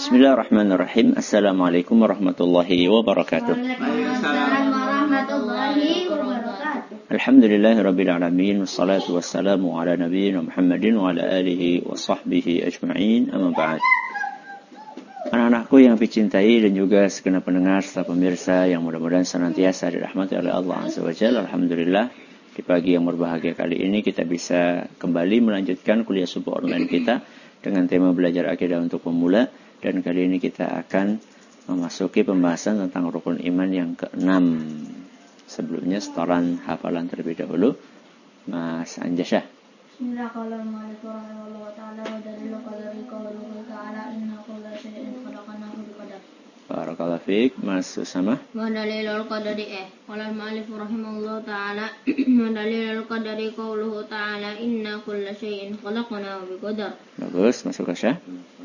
Bismillahirrahmanirrahim. Assalamualaikum warahmatullahi wabarakatuh. Waalaikumsalam warahmatullahi wabarakatuh. Alhamdulillahirabbil alamin wassalatu wassalamu ala nabiyyina Muhammadin wa ala alihi wa sahbihi ajma'in. Amma ba'd. Anak-anakku yang dicintai dan juga segenap pendengar serta pemirsa yang mudah-mudahan senantiasa dirahmati oleh Allah Azza wa Jalla. Alhamdulillah, di pagi yang berbahagia kali ini kita bisa kembali melanjutkan kuliah subuh online kita dengan tema belajar akidah untuk pemula. Dan kali ini kita akan memasuki pembahasan tentang rukun iman yang ke-6. Sebelumnya setoran hafalan terlebih dahulu. Mas Anjasyah. Bismillahirrahmanirrahim. Wa dalilul qadari qauluhu ta'ala inna kulla syai'in khalaqnahu biqadar. Barakallahu fiik. Mas Usama. Wa dalilul qadari qala al-mu'allif rahimahullahu ta'ala wa dalilul qadari qauluhu ta'ala inna kulla syai'in khalaqnahu biqadar. Bagus, masuk Syah.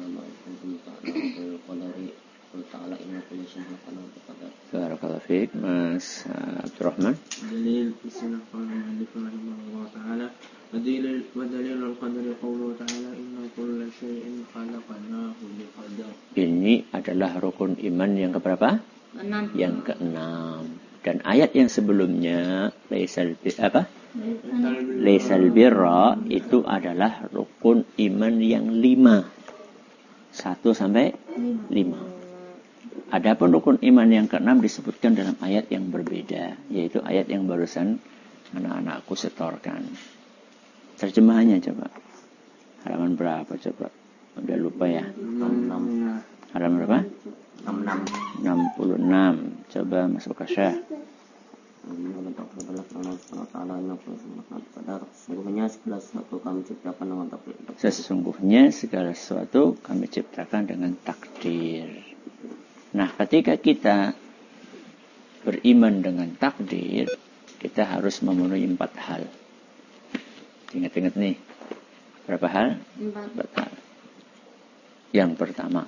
Barakallahu fiik. Mas Abdurrahman. Dalil bismillahirrahmanirrahim ta'ala wa dalilul qadari qawluhu ta'ala inna kulla syai'in khalaqnahu biqadar. Ini adalah rukun iman yang keberapa? Keenam. Yang ke-6. Dan ayat yang sebelumnya laisal birra itu adalah rukun iman yang 5. 1 sampai 5. Adapun rukun iman yang ke-6 disebutkan dalam ayat yang berbeda, yaitu ayat yang barusan anak-anakku setorkan. Terjemahannya coba. Halaman berapa coba? Udah lupa ya. 66. Halaman berapa? 66. 66. Coba masuk ke Syah. Sesungguhnya segala sesuatu kami ciptakan dengan takdir. Nah, ketika kita beriman dengan takdir, kita harus memenuhi 4 hal. Ingat-ingat nih. Berapa hal? 4 hal. Yang pertama,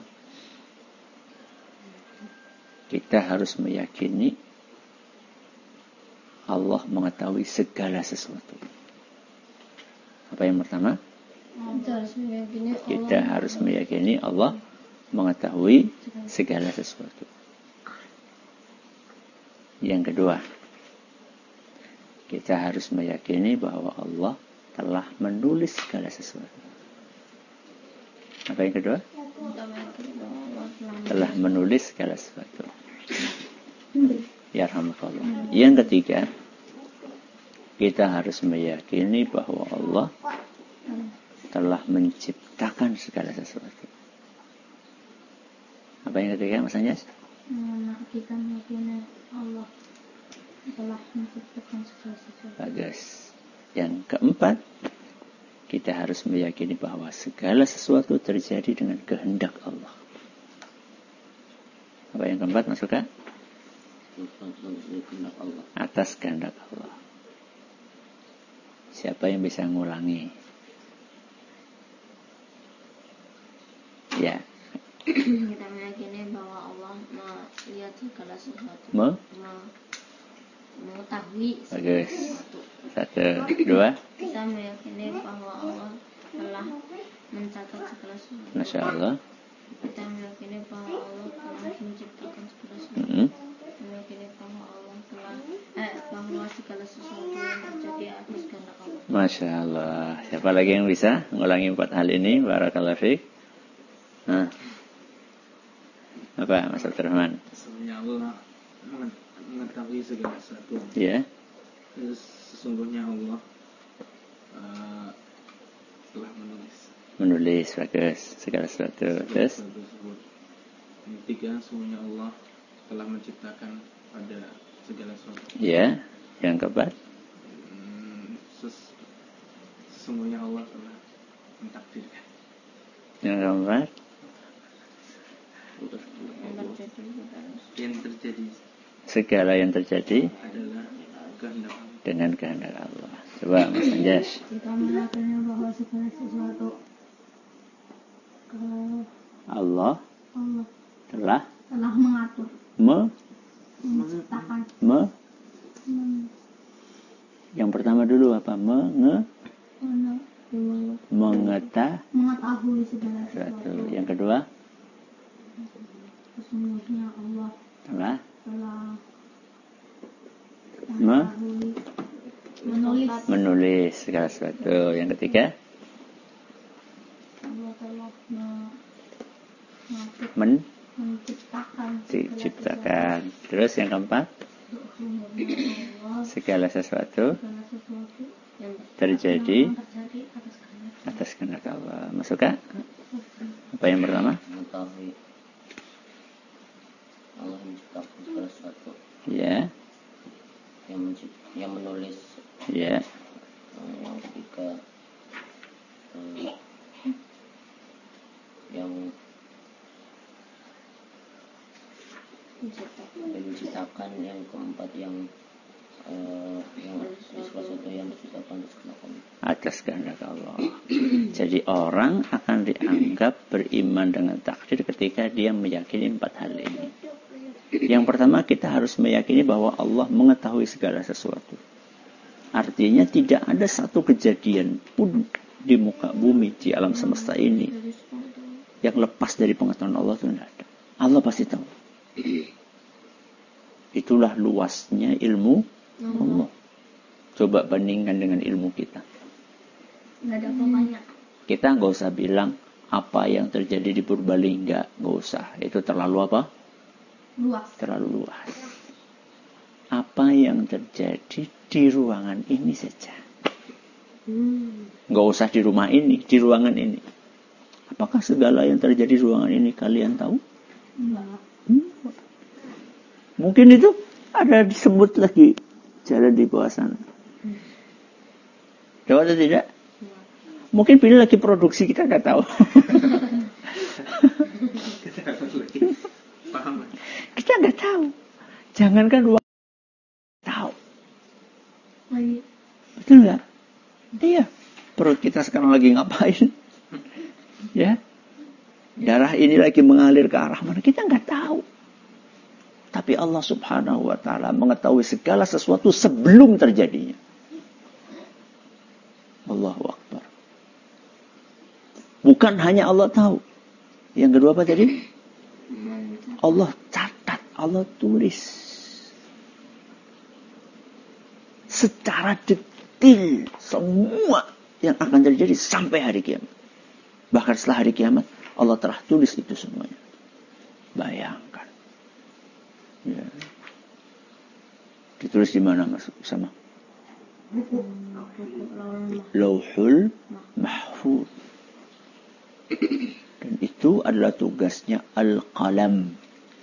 kita harus meyakini Allah mengetahui segala sesuatu. Apa yang pertama? Kita harus meyakini Allah mengetahui segala sesuatu. Yang kedua, kita harus meyakini bahwa Allah telah menulis segala sesuatu. Apa yang kedua? Telah menulis segala sesuatu. Ya rahmatullah. Yang ketiga, kita harus meyakini bahwa Allah telah menciptakan segala sesuatu. Apa yang ketiga, Mas Anjas? Kita meyakini Allah telah menciptakan segala sesuatu. Bagus. Yang keempat, kita harus meyakini bahwa segala sesuatu terjadi dengan kehendak Allah. Apa yang keempat, masukkan? Atas kehendak Allah. Siapa yang bisa ngulangi? Ya. Kita meyakini bahwa Allah melihat segala sesuatu. Mengetahui segala sesuatu. 1, 2. Kita meyakini bahwa Allah telah mencatat segala sesuatu. Masya Allah. Kita meyakini bahwa Allah telah menciptakan segala sesuatu. Meyakini bahwa Allah telah bahwa segala sesuatu yang terjadi atas kehendak Allah. Masya Allah. Siapa lagi yang bisa mengulangi 4 hal ini? Barakallahu fiik. Nah. Apa, Mas Abdurrahman? Sesungguhnya Allah mengetahui segala sesuatu. Ya. Sesungguhnya Allah telah menulis bagus segala sesuatu. Terus? Yang ketiga, sesungguhnya Allah telah menciptakan pada segala sesuatu. Ya. Yang keempat? Sesungguhnya Allah telah mentakdirkan. Yang keempat? Yang terjadi. Segala yang terjadi adalah kehendak Allah. Dengan kehendak Allah. Coba Mas Anjas. Kita meyakini bahwa segala sesuatu Allah telah mengatur, menciptakan. Yang pertama dulu apa? Mengetahui mengetahui segala sesuatu. Yang kedua? takdirnya Allah Telah menulis segala sesuatu. Yang ketiga, Allah telah menciptakan. Terus yang keempat, segala sesuatu terjadi atas kehendak Allah. Masuk Kak? Apa yang pertama? Mengetahui Allah menciptakan segala sesuatu. Ya. Yang menulis. Ya. Yang ketiga, yang menciptakan. Yang keempat, yang sesuatu yang diciptakan atas kehendak Allah. Jadi orang akan dianggap beriman dengan takdir ketika dia meyakini 4 hal ini. Yang pertama, kita harus meyakini bahwa Allah mengetahui segala sesuatu. Artinya tidak ada satu kejadian pun di muka bumi, di alam semesta ini yang lepas dari pengetahuan Allah, itu tidak ada. Allah pasti tahu. Itulah luasnya ilmu Allah. Coba bandingkan dengan ilmu kita. Nggak ada apa-apanya. Kita nggak usah bilang apa yang terjadi di Purbalingga, nggak usah. Itu terlalu apa? Luas. Terlalu luas. Apa yang terjadi di ruangan ini saja. Nggak usah di rumah ini, di ruangan ini. Apakah segala yang terjadi di ruangan ini kalian tahu? Enggak. Mungkin itu ada disebut lagi jalan di bawah sana. Tahu atau tidak? Mungkin pilih lagi produksi, kita nggak tahu. Kita nggak tahu. Jangankan ruang tahu. Betul nggak? Iya. Perut kita sekarang lagi ngapain? Ya. Darah ini lagi mengalir ke arah mana? Kita nggak tahu. Tapi Allah Subhanahu wa Ta'ala mengetahui segala sesuatu sebelum terjadinya. Allahu Akbar. Bukan hanya Allah tahu. Yang kedua apa tadi? Allah catat, Allah tulis. Secara detail semua yang akan terjadi sampai hari kiamat. Bahkan setelah hari kiamat, Allah telah tulis itu semuanya. Bayangkan. Ya. Ditulis di mana Mas sama? Lauhul Mahfuz. Dan itu adalah tugasnya Al-Qalam.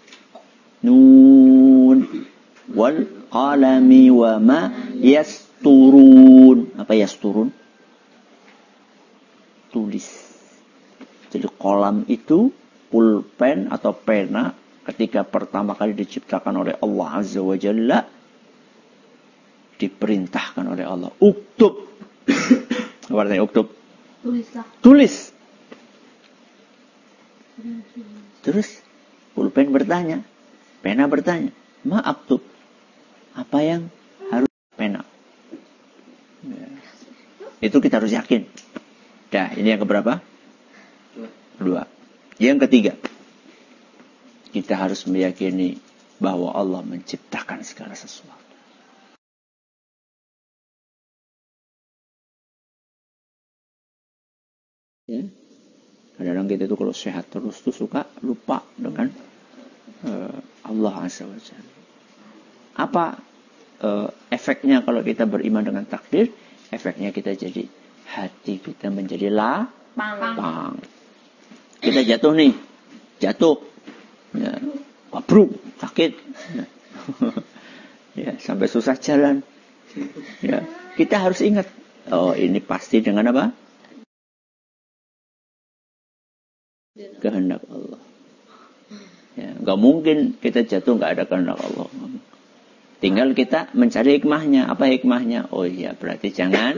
Nun wal qalami wa ma yasturun. Apa yasturun? Tulis. Jadi kolam itu pulpen atau pena ketika pertama kali diciptakan oleh Allah Azza wa Jalla, diperintahkan oleh Allah, uktub. Apa artinya uktub? Tulislah. Tulis. Terus pulpen bertanya, pena bertanya, ma aktub? Apa yang harus pena? Ya. Itu kita harus yakin. Dah, ini yang keberapa? 2. Yang ketiga, kita harus meyakini bahwa Allah menciptakan segala sesuatu. Ya. Kadang-kadang kita itu kalau sehat terus tuh suka lupa dengan Allah Azza wa Jalla. Apa efeknya kalau kita beriman dengan takdir? Efeknya kita jadi hati kita menjadi lapang. Kita jatuh nih, ya, wabruk, sakit, ya, sampai susah jalan. Ya, kita harus ingat, oh ini pasti dengan apa? Kehendak Allah. Ya, nggak mungkin kita jatuh nggak ada kehendak Allah. Tinggal kita mencari hikmahnya. Apa hikmahnya? Oh iya, berarti jangan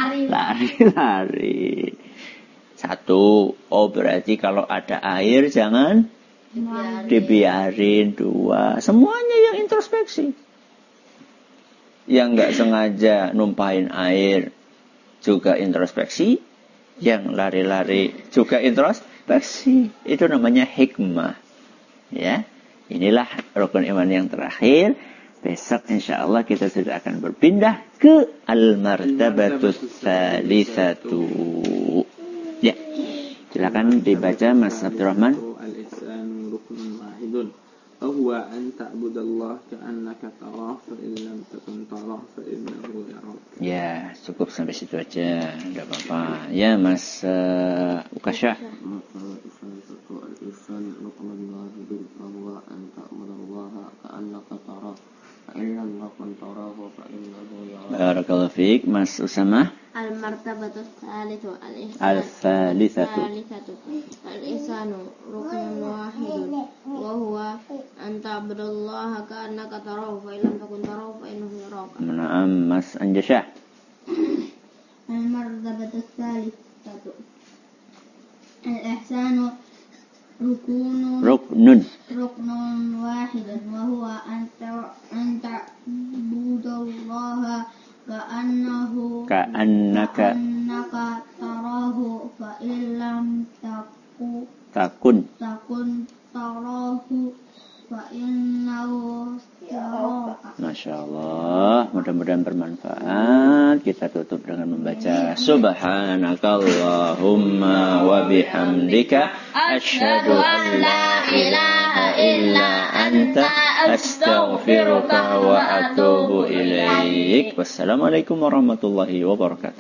lari. 1, oh berarti kalau ada air jangan dibiarin. 2, semuanya yang introspeksi. Yang nggak sengaja numpahin air juga introspeksi. Yang lari-lari juga introspeksi. Itu namanya hikmah. Ya, Inilah rukun iman yang terakhir. Besok insya Allah kita sudah akan berpindah ke al-martabatus tsalitsatu. Ya, silakan dibaca Mas Abdurrahman. Al-ihsanu ruknun wahidun. Huwa an ta'budallaha ka'annaka tarahu fa in lam takun tarahu fa innahu yarak. Ya, cukup sampai situ aja, enggak apa-apa. Ya, Mas Ukasha. Al-ihsan ruknun wahidun huwa an ta'budallaha ka'annaka tarahu fa in lam takun tarahu fa innahu yarak. Barakallahu fiik, Mas Usama. Al-martabatus tsalitsatu Al-tsalitsatu. Al-ihsanu ruknun wahidun wa huwa an ta'budallaha ka'annaka tarahu fa illam takun tarahu fa innahu yaraka. Naam, Mas Anjasha. Al-martabatus tsalitsatu al-ihsanu ruknun wahidun wa huwa an ta'budallaha ka'annaka tarahu fa illam Takun. tarahu fa innahu yaraka. Masya Allah, mudah-mudahan bermanfaat. Kita tutup dengan membaca Subhanakallahumma wa bihamdika asyhadu an la ilaha illa anta astaghfiruka wa atubu ilaik. Wassalamualaikum warahmatullahi wabarakatuh.